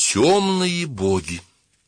Темные боги.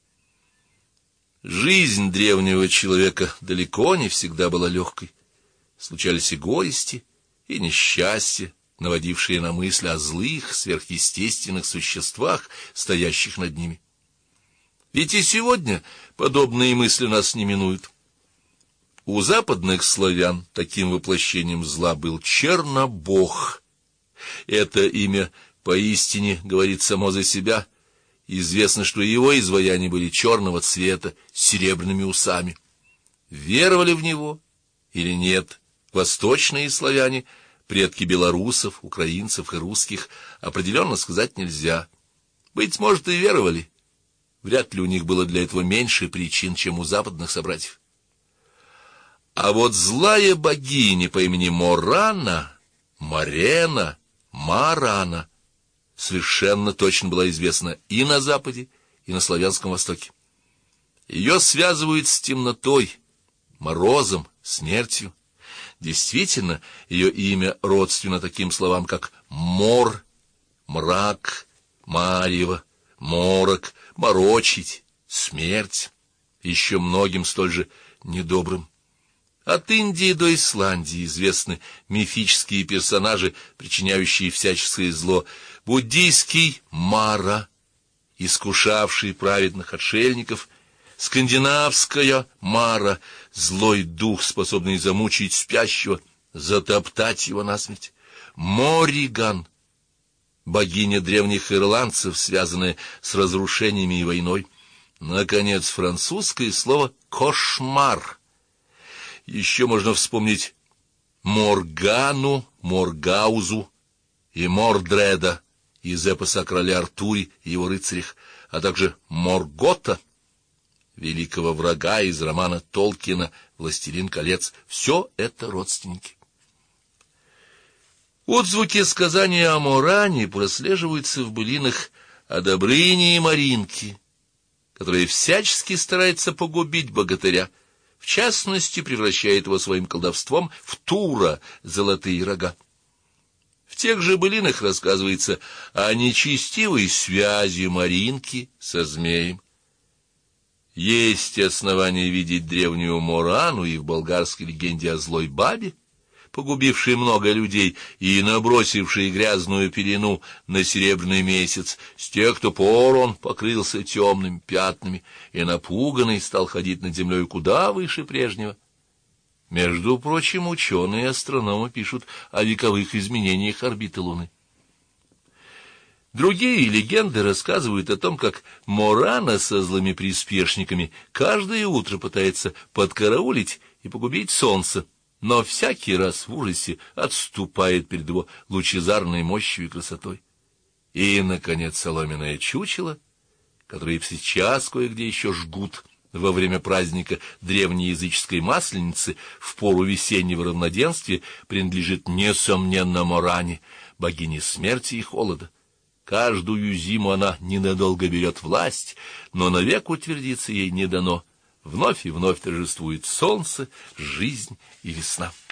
Жизнь древнего человека далеко не всегда была легкой. Случались и горести, и несчастья, наводившие на мысли о злых, сверхъестественных существах, стоящих над ними. Ведь и сегодня подобные мысли нас не минуют. У западных славян таким воплощением зла был Чернобог. Это имя поистине говорит само за себя. Известно, что его изваяния были черного цвета, с серебряными усами. Веровали в него или нет восточные славяне, предки белорусов, украинцев и русских, определенно сказать нельзя. Быть может, и веровали. Вряд ли у них было для этого меньше причин, чем у западных собратьев. А вот злая богиня по имени Морана, Марена, Марана совершенно точно была известна и на Западе, и на славянском Востоке. Ее связывают с темнотой, морозом, смертью. Действительно, ее имя родственно таким словам, как мор, мрак, марево, морок, морочить, смерть, еще многим столь же недобрым. От Индии до Исландии известны мифические персонажи, причиняющие всяческое зло. Буддийский Мара, искушавший праведных отшельников, скандинавская Мара, злой дух, способный замучить спящего, затоптать его насмерть. Мориган, богиня древних ирландцев, связанная с разрушениями и войной. Наконец, французское слово «кошмар». Еще можно вспомнить Моргану, Моргаузу и Мордреда из эпоса о короле Артуре и его рыцарях, а также Моргота, великого врага из романа Толкиена «Властелин колец». Все это родственники. Отзвуки сказания о Моране прослеживаются в былинах о Добрыне и Маринке, которые всячески стараются погубить богатыря, в частности, превращает его своим колдовством в Тура золотые рога. В тех же былинах рассказывается о нечестивой связи Маринки со змеем. Есть основания видеть древнюю Морану и в болгарской легенде о злой бабе, погубившей много людей и набросившей грязную пелену на серебряный месяц. С тех пор он покрылся темными пятнами и, напуганный, стал ходить над землей куда выше прежнего. Между прочим, ученые и астрономы пишут о вековых изменениях орбиты Луны. Другие легенды рассказывают о том, как Морана со злыми приспешниками каждое утро пытается подкараулить и погубить солнце, но всякий раз в ужасе отступает перед его лучезарной мощью и красотой. И, наконец, соломенное чучело, которое сейчас кое-где еще жгут во время праздника древнеязыческой Масленицы в пору весеннего равноденствия, принадлежит, несомненно, Моране, богине смерти и холода. Каждую зиму она ненадолго берет власть, но навек утвердиться ей не дано. Вновь и вновь торжествует солнце, жизнь и весна.